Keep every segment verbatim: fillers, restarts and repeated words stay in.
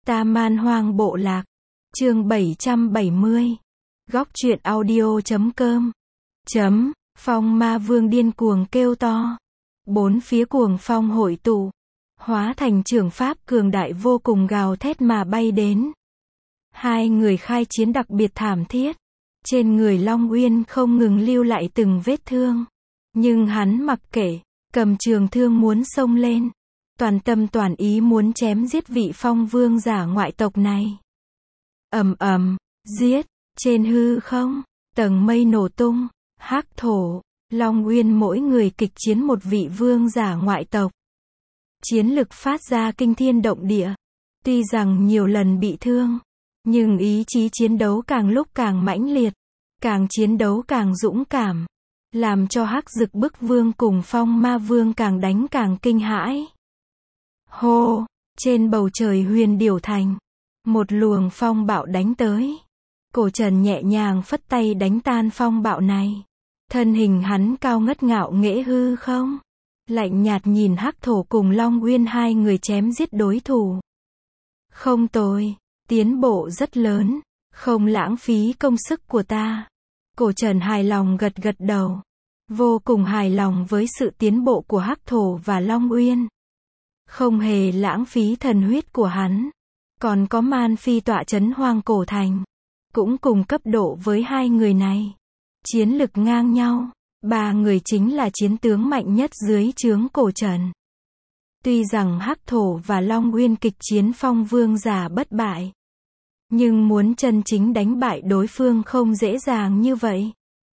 Ta Man Hoang Bộ Lạc. Chương bảy trăm bảy mươi. Góc truyện audio chấm com. Chấm. Phong ma vương điên cuồng kêu to. Bốn phía cuồng phong hội tụ. Hóa thành trường pháp cường đại vô cùng gào thét mà bay đến. Hai người khai chiến đặc biệt thảm thiết. Trên người Long Uyên không ngừng lưu lại từng vết thương. Nhưng hắn mặc kệ, cầm trường thương muốn xông lên. Toàn tâm toàn ý muốn chém giết vị phong vương giả ngoại tộc này. Ầm ầm, giết, trên hư không, tầng mây nổ tung, hắc thổ, Long Uyên mỗi người kịch chiến một vị vương giả ngoại tộc. Chiến lực phát ra kinh thiên động địa. Tuy rằng nhiều lần bị thương, nhưng ý chí chiến đấu càng lúc càng mãnh liệt, càng chiến đấu càng dũng cảm, làm cho hắc dực bức vương cùng phong ma vương càng đánh càng kinh hãi. Hô, trên bầu trời Huyền Điểu Thành, một luồng phong bạo đánh tới. Cổ Trần nhẹ nhàng phất tay đánh tan phong bạo này. Thân hình hắn cao ngất ngạo nghễ hư không, lạnh nhạt nhìn hắc thổ cùng Long Uyên hai người chém giết đối thủ. Không tồi, tiến bộ rất lớn, không lãng phí công sức của ta. Cổ Trần hài lòng gật gật đầu, vô cùng hài lòng với sự tiến bộ của hắc thổ và Long Uyên. Không hề lãng phí thần huyết của hắn. Còn có Man Phi tọa trấn Hoang Cổ Thành, cũng cùng cấp độ với hai người này. Chiến lực ngang nhau, ba người chính là chiến tướng mạnh nhất dưới trướng Cổ Trần. Tuy rằng hắc thổ và Long Uyên kịch chiến phong vương giả bất bại, nhưng muốn chân chính đánh bại đối phương không dễ dàng như vậy.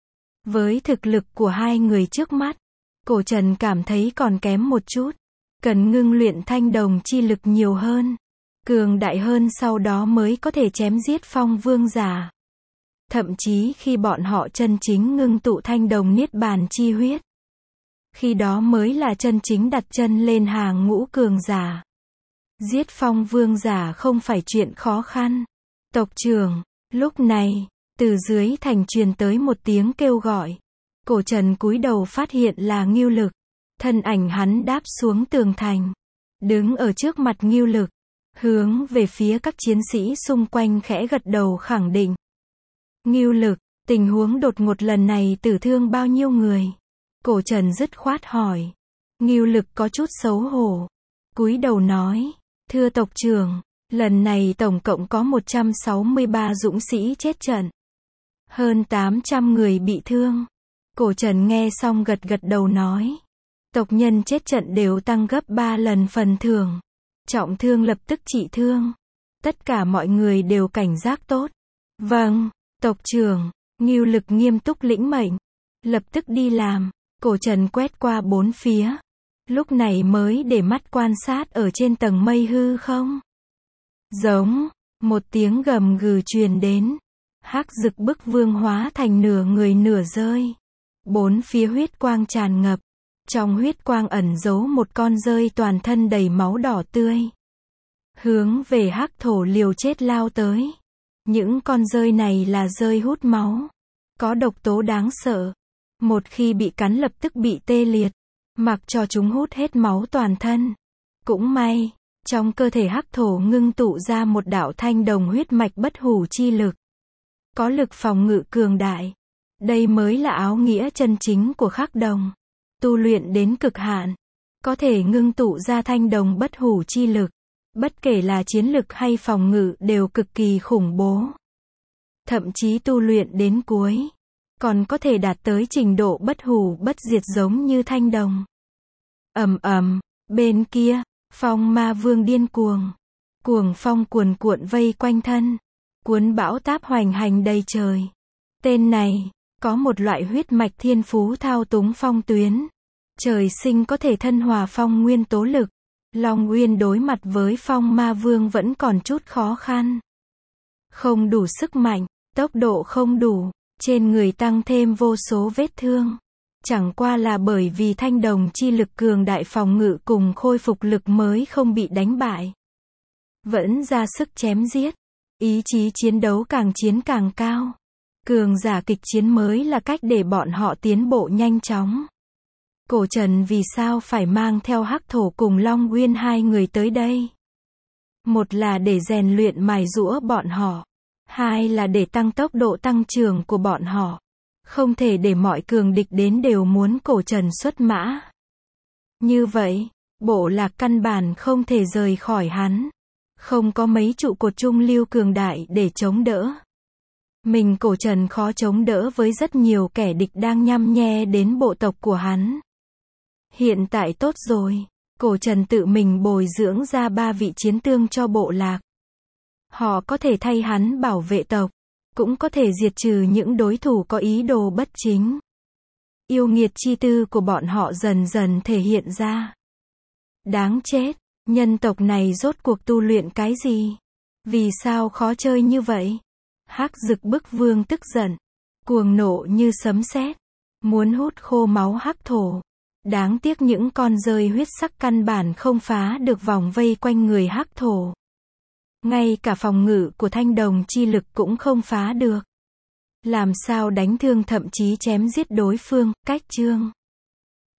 Với thực lực của hai người trước mắt, Cổ Trần cảm thấy còn kém một chút. Cần ngưng luyện thanh đồng chi lực nhiều hơn, cường đại hơn, sau đó mới có thể chém giết phong vương giả. Thậm chí khi bọn họ chân chính ngưng tụ thanh đồng niết bàn chi huyết, khi đó mới là chân chính đặt chân lên hàng ngũ cường giả. Giết phong vương giả không phải chuyện khó khăn. Tộc trưởng, lúc này, từ dưới thành truyền tới một tiếng kêu gọi. Cổ Trần cúi đầu phát hiện là Ngưu Lực. Thân ảnh hắn đáp xuống tường thành, đứng ở trước mặt Ngưu Lực, hướng về phía các chiến sĩ xung quanh khẽ gật đầu khẳng định. Ngưu Lực, tình huống đột ngột lần này tử thương bao nhiêu người? Cổ Trần dứt khoát hỏi. Ngưu Lực có chút xấu hổ, cúi đầu nói, thưa tộc trưởng, lần này tổng cộng có một trăm sáu mươi ba dũng sĩ chết trận, hơn tám trăm người bị thương. Cổ Trần nghe xong gật gật đầu nói. Tộc nhân chết trận đều tăng gấp ba lần phần thưởng. Trọng thương lập tức trị thương. Tất cả mọi người đều cảnh giác tốt. Vâng, tộc trưởng. Ngưu Lực nghiêm túc lĩnh mệnh, lập tức đi làm. Cổ Trần quét qua bốn phía, lúc này mới để mắt quan sát ở trên tầng mây hư không. Giống, một tiếng gầm gừ truyền đến. Hắc dực bức vương hóa thành nửa người nửa rơi. Bốn phía huyết quang tràn ngập. Trong huyết quang ẩn giấu một con rơi toàn thân đầy máu đỏ tươi. Hướng về hắc thổ liều chết lao tới. Những con rơi này là rơi hút máu. Có độc tố đáng sợ. Một khi bị cắn lập tức bị tê liệt. Mặc cho chúng hút hết máu toàn thân. Cũng may, trong cơ thể hắc thổ ngưng tụ ra một đạo thanh đồng huyết mạch bất hủ chi lực. Có lực phòng ngự cường đại. Đây mới là áo nghĩa chân chính của khắc đồng. Tu luyện đến cực hạn, có thể ngưng tụ ra thanh đồng bất hủ chi lực. Bất kể là chiến lực hay phòng ngự đều cực kỳ khủng bố. Thậm chí tu luyện đến cuối, còn có thể đạt tới trình độ bất hủ bất diệt giống như thanh đồng. Ầm ầm, bên kia, phong ma vương điên cuồng. Cuồng phong cuồn cuộn vây quanh thân. Cuốn bão táp hoành hành đầy trời. Tên này có một loại huyết mạch thiên phú thao túng phong tuyến. Trời sinh có thể thân hòa phong nguyên tố lực. Long Uyên đối mặt với phong ma vương vẫn còn chút khó khăn. Không đủ sức mạnh, tốc độ không đủ, trên người tăng thêm vô số vết thương. Chẳng qua là bởi vì thanh đồng chi lực cường đại phòng ngự cùng khôi phục lực mới không bị đánh bại. Vẫn ra sức chém giết. Ý chí chiến đấu càng chiến càng cao. Cường giả kịch chiến mới là cách để bọn họ tiến bộ nhanh chóng. Cổ Trần vì sao phải mang theo hắc thổ cùng Long Uyên hai người tới đây? Một là để rèn luyện mài giũa bọn họ. Hai là để tăng tốc độ tăng trưởng của bọn họ. Không thể để mọi cường địch đến đều muốn cổ trần xuất mã. Như vậy, bộ lạc căn bản không thể rời khỏi hắn. Không có mấy trụ cột trung lưu cường đại để chống đỡ. Mình cổ trần khó chống đỡ với rất nhiều kẻ địch đang nhăm nhe đến bộ tộc của hắn. Hiện tại tốt rồi. Cổ trần tự mình bồi dưỡng ra ba vị chiến tướng cho bộ lạc. Họ có thể thay hắn bảo vệ tộc. Cũng có thể diệt trừ những đối thủ có ý đồ bất chính. Yêu nghiệt chi tư của bọn họ dần dần thể hiện ra. Đáng chết, nhân tộc này rốt cuộc tu luyện cái gì? Vì sao khó chơi như vậy? Hắc Dực Bức Vương tức giận, cuồng nộ như sấm sét, muốn hút khô máu hắc thổ. Đáng tiếc những con rơi huyết sắc căn bản không phá được vòng vây quanh người hắc thổ. Ngay cả phòng ngự của thanh đồng chi lực cũng không phá được. Làm sao đánh thương thậm chí chém giết đối phương, cách chương.